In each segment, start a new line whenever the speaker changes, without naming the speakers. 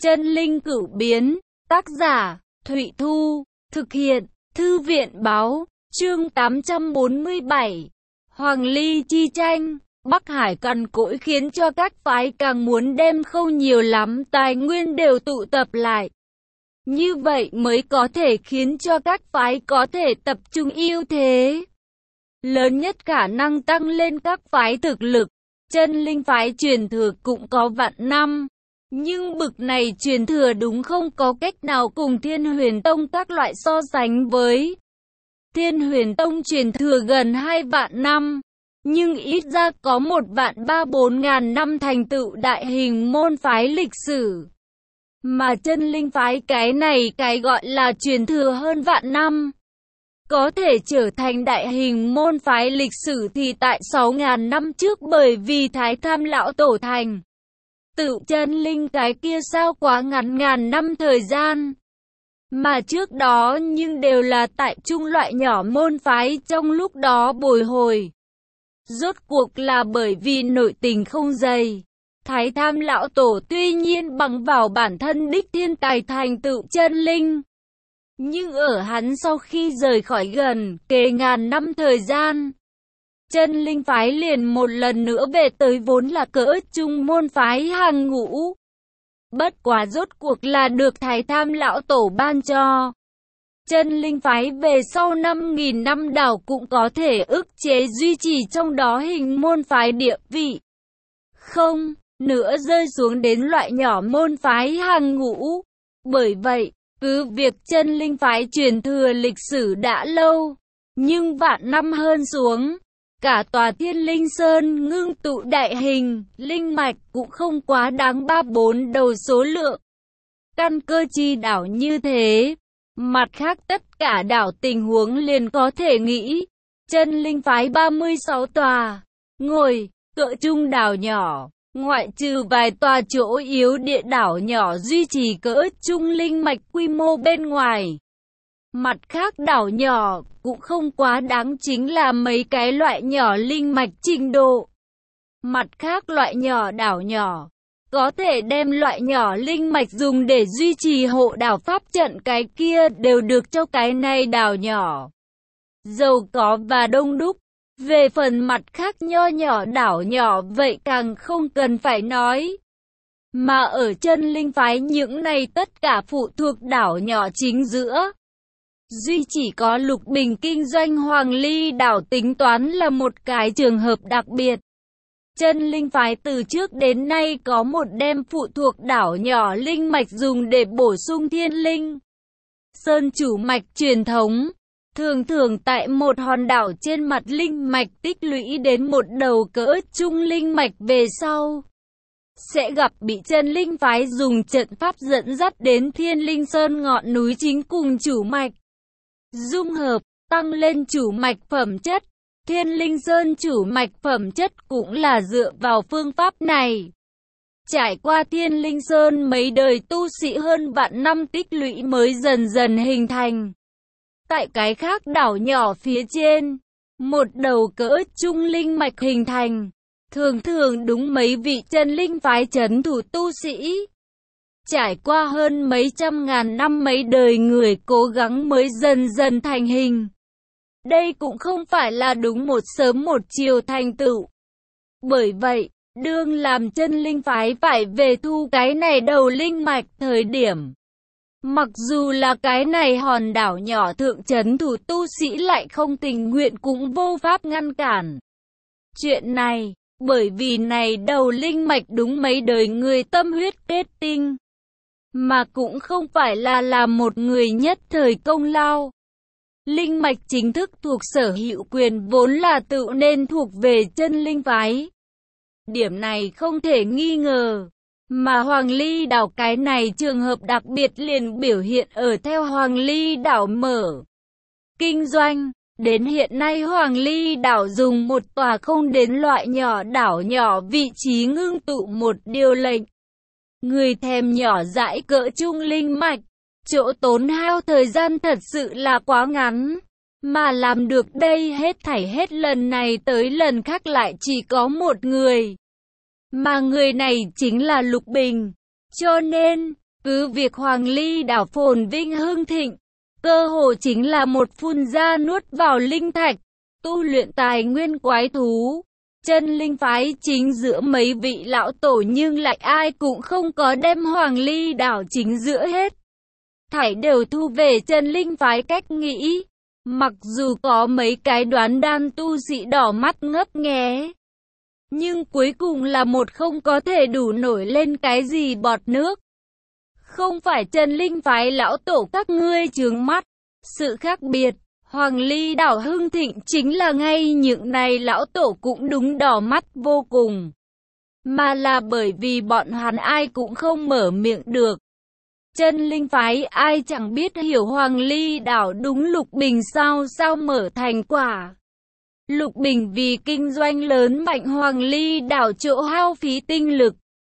Chân linh cửu biến, tác giả, Thụy Thu, thực hiện, Thư viện Báo, chương 847. Hoàng Ly chi tranh, Bắc Hải cằn cỗi khiến cho các phái càng muốn đem khâu nhiều lắm tài nguyên đều tụ tập lại. Như vậy mới có thể khiến cho các phái có thể tập trung ưu thế. Lớn nhất khả năng tăng lên các phái thực lực. Chân linh phái truyền thừa cũng có vạn năm. Nhưng bực này truyền thừa đúng không có cách nào cùng Thiên Huyền Tông các loại so sánh với. Thiên Huyền Tông truyền thừa gần 2 vạn năm. Nhưng ít ra có 1.340.000 năm thành tựu đại hình môn phái lịch sử. Mà chân linh phái cái này cái gọi là truyền thừa hơn vạn năm. Có thể trở thành đại hình môn phái lịch sử thì tại 6.000 năm trước bởi vì Thái Tham Lão Tổ thành. Tự chân linh cái kia sao quá ngàn năm thời gian. Mà trước đó nhưng đều là tại trung loại nhỏ môn phái trong lúc đó bồi hồi. Rốt cuộc là bởi vì nội tình không dày. Thái Tham Lão Tổ tuy nhiên bằng vào bản thân đích thiên tài thành tựu chân linh. Nhưng ở hắn sau khi rời khỏi gần kề ngàn năm thời gian, chân linh phái liền một lần nữa về tới vốn là cỡ trung môn phái hàng ngũ. Bất quá rốt cuộc là được Thái Tham Lão Tổ ban cho. Chân linh phái về sau 5.000 năm đảo cũng có thể ức chế duy trì trong đó hình môn phái địa vị. Không, nữa rơi xuống đến loại nhỏ môn phái hàng ngũ. Bởi vậy, cứ việc chân linh phái truyền thừa lịch sử đã lâu, nhưng vạn năm hơn xuống, cả tòa Thiên Linh Sơn ngưng tụ đại hình, linh mạch cũng không quá đáng 3-4 đầu số lượng. Căn cơ chi đảo như thế, mặt khác tất cả đảo tình huống liền có thể nghĩ, chân linh phái 36 tòa, ngồi, cỡ trung đảo nhỏ. Ngoại trừ vài tòa chỗ yếu địa đảo nhỏ duy trì cỡ trung linh mạch quy mô bên ngoài. Mặt khác đảo nhỏ cũng không quá đáng chính là mấy cái loại nhỏ linh mạch trình độ. Mặt khác loại nhỏ đảo nhỏ, có thể đem loại nhỏ linh mạch dùng để duy trì hộ đảo pháp trận cái kia đều được cho cái này đảo nhỏ. Giàu có và đông đúc. Về phần mặt khác nho nhỏ đảo nhỏ vậy càng không cần phải nói. Mà ở chân linh phái những này tất cả phụ thuộc đảo nhỏ chính giữa. Duy chỉ có Lục Bình kinh doanh Hoàng Ly đảo tính toán là một cái trường hợp đặc biệt. Chân linh phái từ trước đến nay có một đem phụ thuộc đảo nhỏ linh mạch dùng để bổ sung thiên linh sơn chủ mạch truyền thống. Thường thường tại một hòn đảo trên mặt linh mạch tích lũy đến một đầu cỡ trung linh mạch về sau, sẽ gặp bị chân linh phái dùng trận pháp dẫn dắt đến Thiên Linh Sơn ngọn núi chính cùng chủ mạch. Dung hợp, tăng lên chủ mạch phẩm chất. Thiên Linh Sơn chủ mạch phẩm chất cũng là dựa vào phương pháp này. Trải qua Thiên Linh Sơn mấy đời tu sĩ hơn vạn năm tích lũy mới dần dần hình thành. Tại cái khác đảo nhỏ phía trên, một đầu cỡ trung linh mạch hình thành, thường thường đúng mấy vị chân linh phái trấn thủ tu sĩ. Trải qua hơn mấy trăm ngàn năm mấy đời người cố gắng mới dần dần thành hình. Đây cũng không phải là đúng một sớm một chiều thành tựu. Bởi vậy, đương làm chân linh phái phải về thu cái này đầu linh mạch thời điểm. Mặc dù là cái này hòn đảo nhỏ thượng trấn thủ tu sĩ lại không tình nguyện cũng vô pháp ngăn cản. Chuyện này, bởi vì này đầu linh mạch đúng mấy đời người tâm huyết kết tinh. Mà cũng không phải là một người nhất thời công lao. Linh mạch chính thức thuộc sở hữu quyền vốn là tự nên thuộc về chân linh phái. Điểm này không thể nghi ngờ. Mà Hoàng Ly đảo cái này trường hợp đặc biệt liền biểu hiện ở theo Hoàng Ly đảo mở kinh doanh. Đến hiện nay Hoàng Ly đảo dùng một tòa không đến loại nhỏ đảo nhỏ vị trí ngưng tụ một điều lệnh. Người thèm nhỏ dãi cỡ trung linh mạch, chỗ tốn hao thời gian thật sự là quá ngắn. Mà làm được đây hết thảy hết lần này tới lần khác lại chỉ có một người. Mà người này chính là Lục Bình. Cho nên, Cứ việc Hoàng Ly đảo phồn vinh hưng thịnh, cơ hồ chính là một phun ra nuốt vào linh thạch, tu luyện tài nguyên quái thú. Chân linh phái chính giữa mấy vị lão tổ nhưng lại ai cũng không có đem Hoàng Ly đảo chính giữa hết. Thảy đều thu về chân linh phái cách nghĩ. Mặc dù có mấy cái đoán đan tu sĩ đỏ mắt ngấp nghé, nhưng cuối cùng là một không có thể đủ nổi lên cái gì bọt nước. Không phải chân linh phái lão tổ các ngươi chướng mắt. Sự khác biệt, Hoàng Ly đảo hưng thịnh chính là ngay những này lão tổ cũng đúng đỏ mắt vô cùng. Mà là bởi vì bọn hắn ai cũng không mở miệng được. Chân linh phái ai chẳng biết hiểu Hoàng Ly đảo đúng Lục Bình sao mở thành quả. Lục Bình vì kinh doanh lớn mạnh Hoàng Ly đảo chỗ hao phí tinh lực,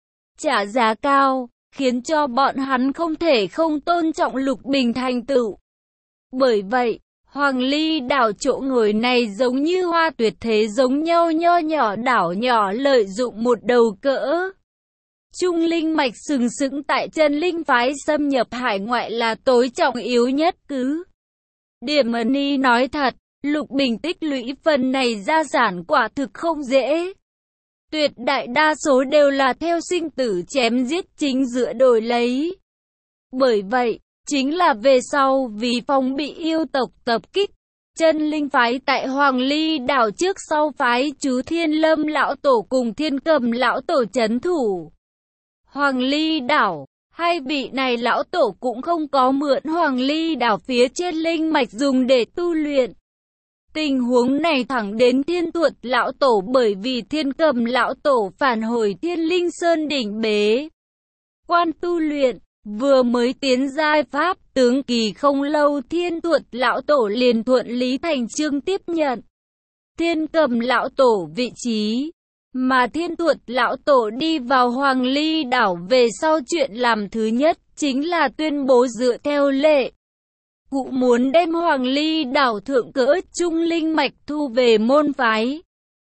trả giá cao, khiến cho bọn hắn không thể không tôn trọng Lục Bình thành tựu. Bởi vậy, Hoàng Ly đảo chỗ ngồi này giống như hoa tuyệt thế giống nhau nho nhỏ đảo nhỏ lợi dụng một đầu cỡ trung linh mạch sừng sững tại chân linh phái xâm nhập hải ngoại là tối trọng yếu nhất cứ. Điểm Ni nói thật, Lục Bình tích lũy phần này gia sản quả thực không dễ. Tuyệt đại đa số đều là theo sinh tử chém giết chính giữa đổi lấy. Bởi vậy, chính là về sau vì phòng bị yêu tộc tập kích, chân linh phái tại Hoàng Ly đảo trước sau phái chú Thiên Lâm lão tổ cùng Thiên Cầm lão tổ trấn thủ. Hoàng Ly đảo, hai vị này lão tổ cũng không có mượn Hoàng Ly đảo phía trên linh mạch dùng để tu luyện. Tình huống này thẳng đến Thiên Tuột lão tổ bởi vì Thiên Cầm lão tổ phản hồi Thiên Linh Sơn đỉnh bế quan tu luyện, vừa mới tiến giai pháp tướng kỳ không lâu Thiên Tuột lão tổ liền thuận lý thành chương tiếp nhận Thiên Cầm lão tổ vị trí. Mà Thiên Tuột lão tổ đi vào Hoàng Ly đảo về sau chuyện làm thứ nhất chính là tuyên bố dựa theo lệ cụ muốn đem Hoàng Ly đảo thượng cỡ trung linh mạch thu về môn phái.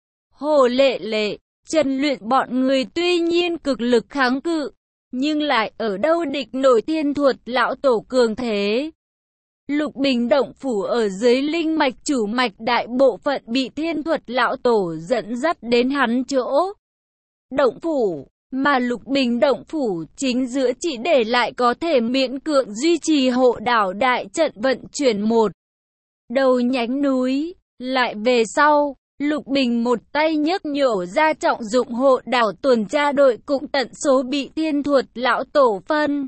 Hồ Lệ, Trần Luyện bọn người tuy nhiên cực lực kháng cự, nhưng lại ở đâu địch nổi Thiên Tuột lão tổ cường thế. Lục Bình động phủ ở dưới linh mạch chủ mạch đại bộ phận bị Thiên Tuột lão tổ dẫn dắt đến hắn chỗ động phủ, mà Lục Bình động phủ chính giữa chỉ để lại có thể miễn cưỡng duy trì hộ đảo đại trận vận chuyển một đầu nhánh núi. Lại về sau, Lục Bình một tay nhấc nhổ ra trọng dụng hộ đảo tuần tra đội cũng tận số bị Thiên Tuột lão tổ phân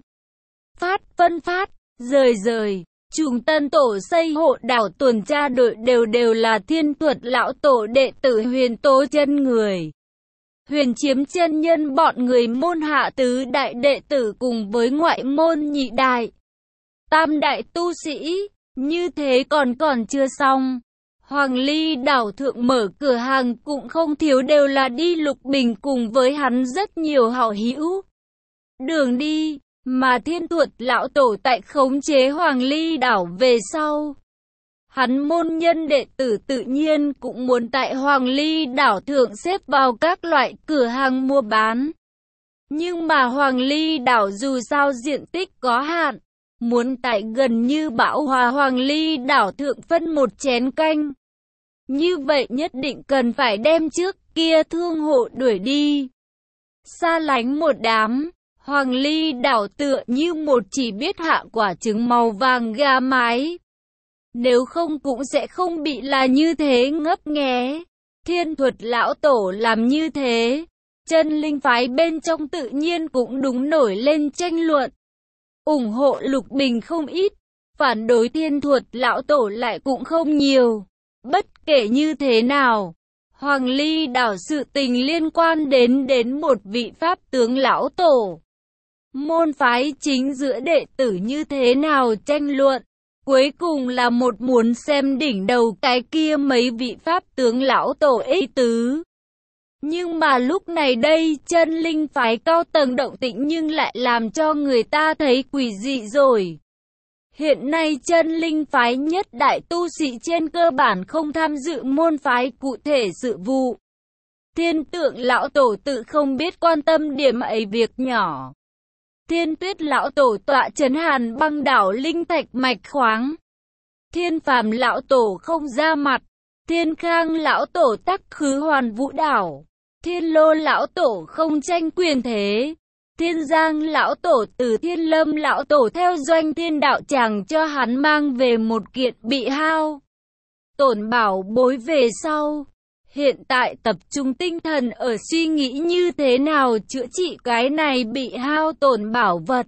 phát, rời. Trùng tân tổ xây hộ đảo tuần tra đội đều là Thiên Tuột lão tổ đệ tử Huyền Tố chân người. Huyền Chiếm chân nhân bọn người môn hạ tứ đại đệ tử cùng với ngoại môn nhị đại, tam đại tu sĩ, như thế còn chưa xong. Hoàng Ly đảo thượng mở cửa hàng cũng không thiếu đều là đi Lục Bình cùng với hắn rất nhiều hảo hữu đường đi. Mà Thiên Tuột lão tổ tại khống chế Hoàng Ly đảo về sau, hắn môn nhân đệ tử tự nhiên cũng muốn tại Hoàng Ly đảo thượng xếp vào các loại cửa hàng mua bán. Nhưng mà Hoàng Ly đảo dù sao diện tích có hạn, muốn tại gần như bão hòa Hoàng Ly đảo thượng phân một chén canh, như vậy nhất định cần phải đem trước kia thương hộ đuổi đi, xa lánh một đám. Hoàng Ly đảo tựa như một chỉ biết hạ quả trứng màu vàng gà mái. Nếu không cũng sẽ không bị là như thế ngấp nghé. Thiên Tuột lão tổ làm như thế, chân linh phái bên trong tự nhiên cũng đúng nổi lên tranh luận. Ủng hộ Lục Bình không ít, phản đối Thiên Tuột lão tổ lại cũng không nhiều. Bất kể như thế nào, Hoàng Ly đảo sự tình liên quan đến một vị pháp tướng lão tổ. Môn phái chính giữa đệ tử như thế nào tranh luận, cuối cùng là một muốn xem đỉnh đầu cái kia mấy vị pháp tướng lão tổ ý tứ. Nhưng mà lúc này đây chân linh phái cao tầng động tĩnh nhưng lại làm cho người ta thấy quỷ dị rồi. Hiện nay chân linh phái nhất đại tu sĩ trên cơ bản không tham dự môn phái cụ thể sự vụ. Thiên Tượng lão tổ tự không biết quan tâm điểm ấy việc nhỏ. Thiên Tuyết lão tổ tọa trấn Hàn Băng đảo linh thạch mạch khoáng. Thiên Phàm lão tổ không ra mặt. Thiên Khang lão tổ tắc khứ Hoàn Vũ đảo. Thiên Lô lão tổ không tranh quyền thế. Thiên Giang lão tổ từ Thiên Lâm lão tổ theo Doanh Thiên đạo tràng cho hắn mang về một kiện bị hao tổn bảo bối về sau. Hiện tại tập trung tinh thần ở suy nghĩ như thế nào chữa trị cái này bị hao tổn bảo vật.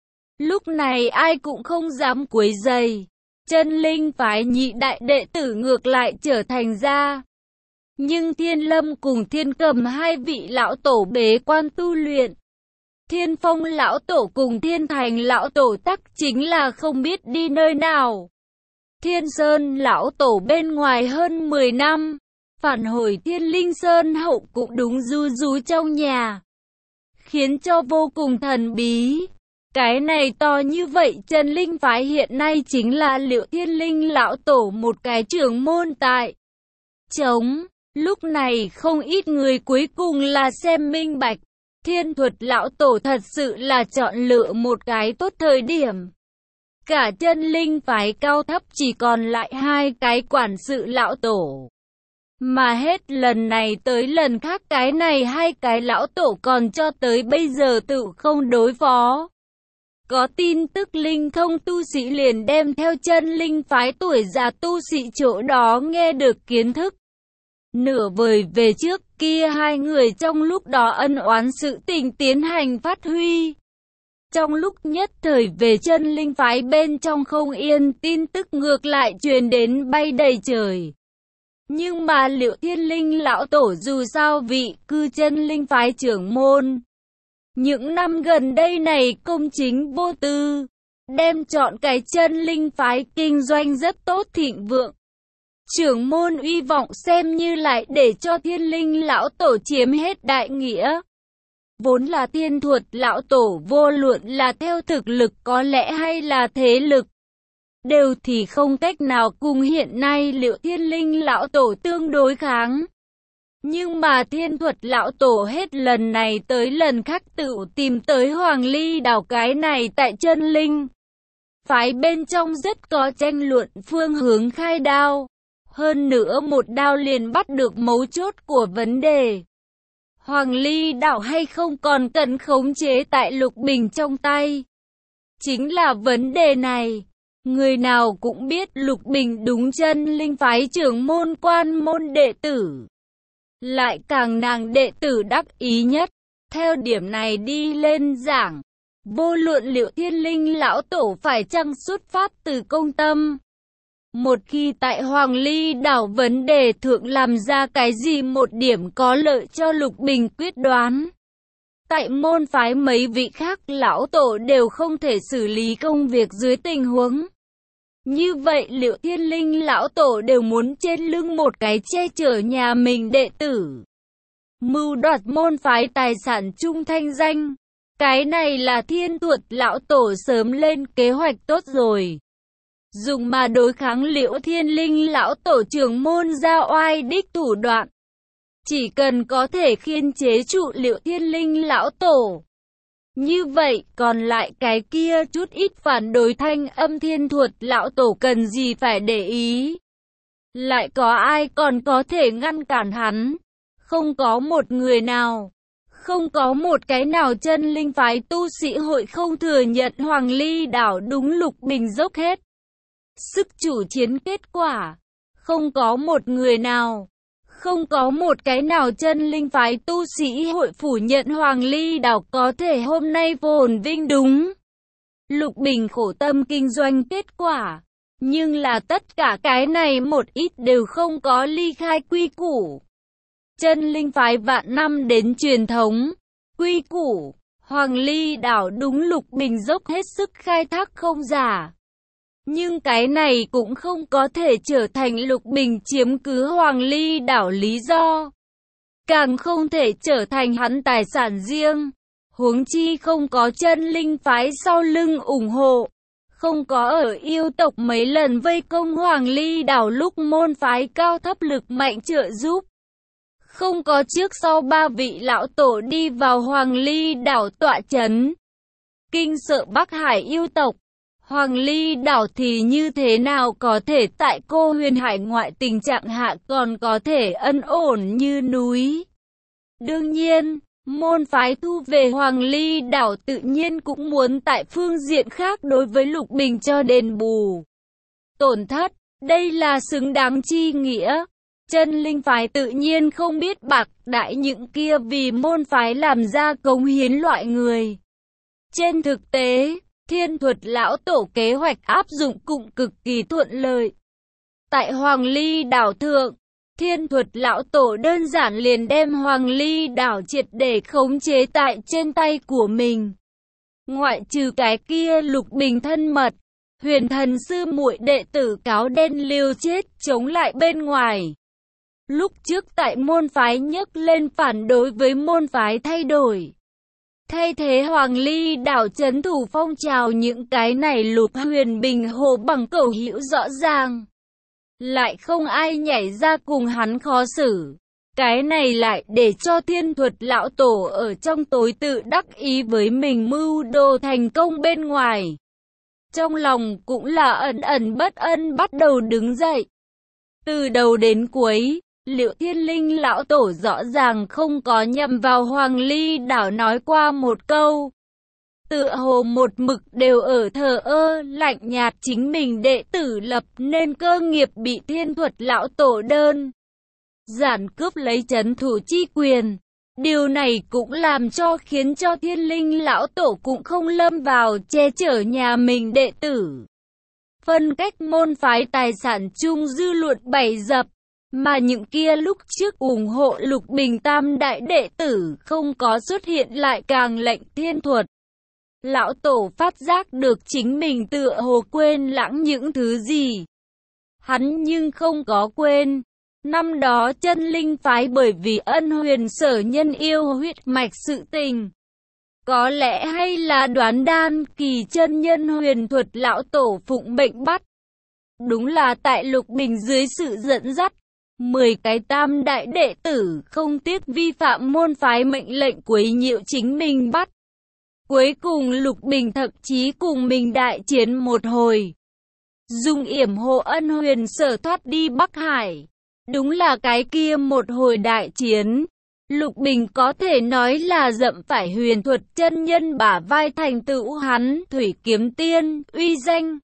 Lúc này ai cũng không dám quấy rầy. Chân linh phái nhị đại đệ tử ngược lại trở thành ra. Nhưng Thiên Lâm cùng Thiên Cầm hai vị lão tổ bế quan tu luyện. Thiên Phong lão tổ cùng Thiên Thành lão tổ tắc chính là không biết đi nơi nào. Thiên Sơn lão tổ bên ngoài hơn 10 năm. Phản hồi Thiên Linh Sơn hậu cũng đúng ru rú trong nhà. Khiến cho vô cùng thần bí. Cái này to như vậy chân linh phái hiện nay chính là Liệu Thiên Linh lão tổ một cái trưởng môn tại trống. Lúc này không ít người cuối cùng là xem minh bạch. Thiên Thuật lão tổ thật sự là chọn lựa một cái tốt thời điểm. Cả chân linh phái cao thấp chỉ còn lại hai cái quản sự lão tổ. Mà hết lần này tới lần khác cái này hai cái lão tổ còn cho tới bây giờ tự không đối phó. Có tin tức linh thông tu sĩ liền đem theo chân linh phái tuổi già tu sĩ chỗ đó nghe được kiến thức. Nửa vời về trước kia hai người trong lúc đó ân oán sự tình tiến hành phát huy. Trong lúc nhất thời về chân linh phái bên trong không yên tin tức ngược lại truyền đến bay đầy trời. Nhưng mà Liệu Thiên Linh lão tổ dù sao vị cư chân linh phái trưởng môn. Những năm gần đây này công chính vô tư, đem chọn cái chân linh phái kinh doanh rất tốt thịnh vượng. Trưởng môn uy vọng xem như lại để cho Thiên Linh lão tổ chiếm hết đại nghĩa. Vốn là Thiên Thuật lão tổ vô luận là theo thực lực có lẽ hay là thế lực. Đều thì không cách nào cùng hiện nay Liệu Thiên Linh lão tổ tương đối kháng. Nhưng mà Thiên Thuật lão tổ hết lần này tới lần khác tự tìm tới Hoàng Ly đảo cái này tại chân linh. Phái bên trong rất có tranh luận phương hướng khai đao. Hơn nữa một đao liền bắt được mấu chốt của vấn đề. Hoàng Ly đảo hay không còn cần khống chế tại Lục Bình trong tay. Chính là vấn đề này. Người nào cũng biết Lục Bình đúng chân linh phái trưởng môn quan môn đệ tử. Lại càng nàng đệ tử đắc ý nhất. Theo điểm này đi lên giảng. Vô luận Liệu Thiên Linh lão tổ phải chăng xuất phát từ công tâm. Một khi tại Hoàng Ly đảo vấn đề thượng làm ra cái gì một điểm có lợi cho Lục Bình quyết đoán. Tại môn phái mấy vị khác lão tổ đều không thể xử lý công việc dưới tình huống. Như vậy Liệu Thiên Linh lão tổ đều muốn trên lưng một cái che chở nhà mình đệ tử. Mưu đoạt môn phái tài sản chung thanh danh. Cái này là Thiên Thuật lão tổ sớm lên kế hoạch tốt rồi. Dùng mà đối kháng Liễu Thiên Linh lão tổ trưởng môn ra oai đích thủ đoạn. Chỉ cần có thể khiên chế trụ Liễu Thiên Linh lão tổ. Như vậy còn lại cái kia chút ít phản đối thanh âm Thiên Thuật lão tổ cần gì phải để ý. Lại có ai còn có thể ngăn cản hắn. Không có một người nào. Không có một cái nào chân linh phái tu sĩ hội không thừa nhận Hoàng Ly đảo đúng Lục Bình dốc hết sức chủ chiến kết quả. Không có một người nào. Không có một cái nào chân linh phái tu sĩ hội phủ nhận Hoàng Ly đảo có thể hôm nay phồn vinh đúng. Lục Bình khổ tâm kinh doanh kết quả. Nhưng là tất cả cái này một ít đều không có ly khai quy củ. Chân linh phái vạn năm đến truyền thống. Quy củ. Hoàng Ly đảo đúng Lục Bình dốc hết sức khai thác không giả. Nhưng cái này cũng không có thể trở thành Lục Bình chiếm cứ Hoàng Ly đảo lý do. Càng không thể trở thành hắn tài sản riêng. Huống chi không có chân linh phái sau lưng ủng hộ. Không có ở yêu tộc mấy lần vây công Hoàng Ly đảo lúc môn phái cao thấp lực mạnh trợ giúp. Không có trước sau ba vị lão tổ đi vào Hoàng Ly đảo tọa chấn. kinh sợ Bắc Hải yêu tộc. Hoàng Ly đảo thì như thế nào có thể tại cô huyền hải ngoại tình trạng hạ còn có thể ân ổn như núi. Đương nhiên, môn phái thu về Hoàng Ly đảo tự nhiên cũng muốn tại phương diện khác đối với Lục Bình cho đền bù tổn thất, đây là xứng đáng chi nghĩa. Chân linh phái tự nhiên không biết bạc đãi những kia vì môn phái làm ra cống hiến loại người. Trên thực tế, Thiên Thuật lão tổ kế hoạch áp dụng cũng cực kỳ thuận lợi. Tại Hoàng Ly đảo thượng, Thiên Thuật lão tổ đơn giản liền đem Hoàng Ly đảo triệt để khống chế tại trên tay của mình. Ngoại trừ cái kia Lục Bình thân mật, huyền thần sư muội đệ tử cáo đen liều chết chống lại bên ngoài. Lúc trước tại môn phái nhấc lên phản đối với môn phái thay đổi. Thay thế Hoàng Ly đảo trấn thủ phong trào những cái này Lục Huyền Bình hồ bằng cẩu hữu rõ ràng. Lại không ai nhảy ra cùng hắn khó xử. Cái này lại để cho Thiên Thuật lão tổ ở trong tối tự đắc ý với mình mưu đồ thành công bên ngoài. Trong lòng cũng là ẩn ẩn bất ân bắt đầu đứng dậy. Từ đầu đến cuối, Liệu Thiên Linh lão tổ rõ ràng không có nhầm vào Hoàng Ly đảo nói qua một câu. Tựa hồ một mực đều ở thờ ơ, lạnh nhạt chính mình đệ tử lập nên cơ nghiệp bị Thiên Thuật lão tổ đơn giản cướp lấy trấn thủ chi quyền. Điều này cũng làm cho khiến cho Thiên Linh lão tổ cũng không lâm vào che chở nhà mình đệ tử. Phân cách môn phái tài sản chung dư luận bày dập. Mà những kia lúc trước ủng hộ Lục Bình tam đại đệ tử không có xuất hiện lại càng lệnh Thiên Thuật lão tổ phát giác được chính mình tựa hồ quên lãng những thứ gì. Hắn nhưng không có quên. Năm đó chân linh phái bởi vì ân huyền sở nhân yêu huyết mạch sự tình. Có lẽ hay là đoán đan kỳ chân nhân huyền thuật lão tổ phụng mệnh bắt. Đúng là tại Lục Bình dưới sự dẫn dắt. 10 cái tam đại đệ tử không tiếc vi phạm môn phái mệnh lệnh quấy nhiễu chính mình bắt. Cuối cùng Lục Bình thậm chí cùng mình đại chiến một hồi. Dùng yểm hộ ân huyền sở thoát đi Bắc Hải. Đúng là cái kia một hồi đại chiến. Lục Bình có thể nói là dậm phải huyền thuật chân nhân bả vai thành tựu hắn thủy kiếm tiên uy danh.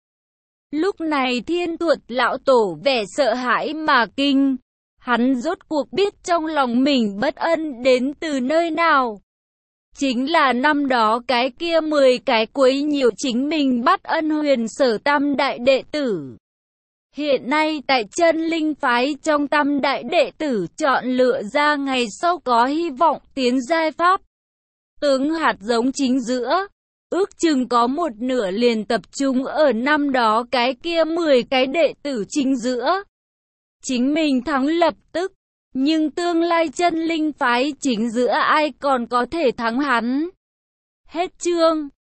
Lúc này Thiên Thuật lão tổ vẻ sợ hãi mà kinh. Hắn rốt cuộc biết trong lòng mình bất ân đến từ nơi nào. Chính là năm đó cái kia 10 cái quấy nhiễu chính mình bắt ân huyền sở tam đại đệ tử. Hiện nay tại chân linh phái trong tam đại đệ tử chọn lựa ra ngày sau có hy vọng tiến giai pháp. Tướng hạt giống chính giữa. Ước chừng có một nửa liền tập trung ở năm đó cái kia 10 cái đệ tử chính giữa. Chính mình thắng lập tức, nhưng tương lai chân linh phái chính giữa ai còn có thể thắng hắn. Hết chương.